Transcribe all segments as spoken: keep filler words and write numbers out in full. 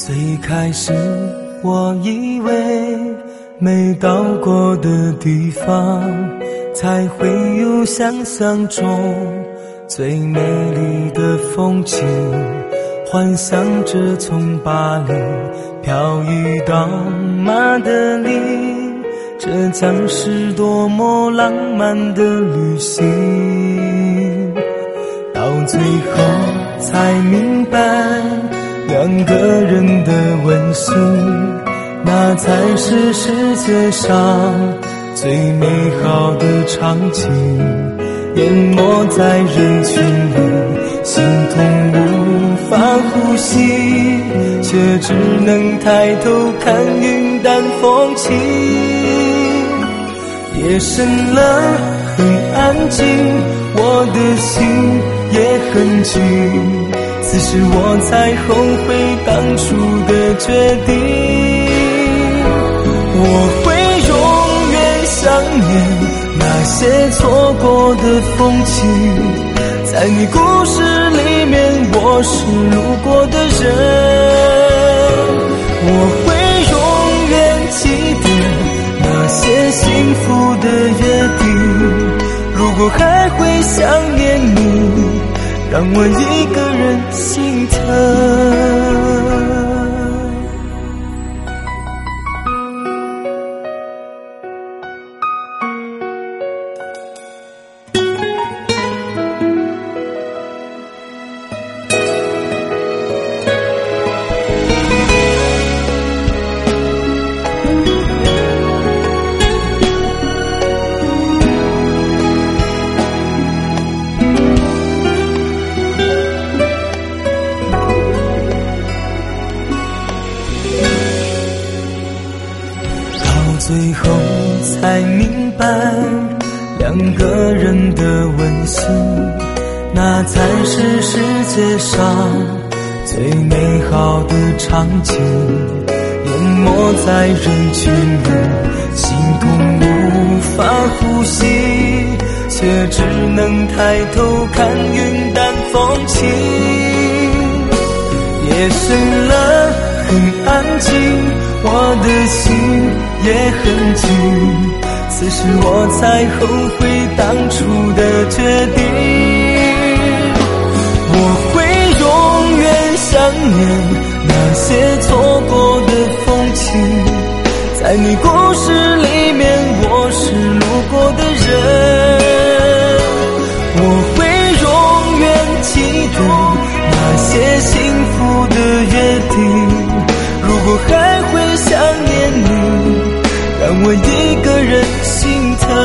最开始我以为没到过的地方才会有想象中最美丽的风景，幻想着从巴黎漂移到马德里，这将是多么浪漫的旅行。到最后才明白，两个人的温馨，那才是世界上最美好的场景。淹没在人群里，心痛无法呼吸，却只能抬头看云淡风轻。夜深了，很安静，我的心也很静，此时我才后悔当初的决定。我会永远想念那些错过的风景，在你故事里面我是路过的人。我会永远记得那些幸福的约定，如果还会想念你，让我一个人心疼。最后才明白，两个人的温馨，那才是世界上最美好的场景。淹没在人群里，心痛无法呼吸，却只能抬头看云淡风轻。夜深了，很安静，我的心也很静，此时我才后悔当初的决定。我会永远想念那些错过的风景，在你故事里面我是路过的人。我会永远记得那些幸福的约定，如果还会想念你，让我一个人心疼。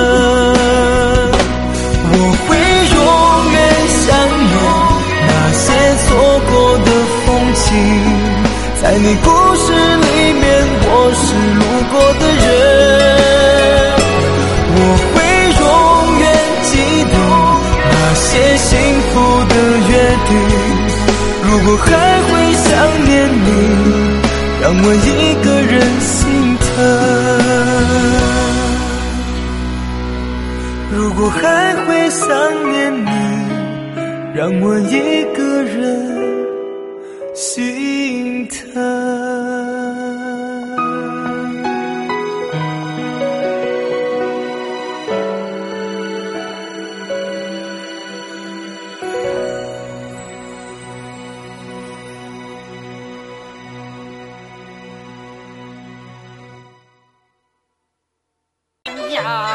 我会永远想念那些错过的风景，在你故事里面我是路过的人。我会永远记得那些幸福的约定，如果还会想念你，让我一个人心疼。如果还会想念你，让我一个人心疼。 呀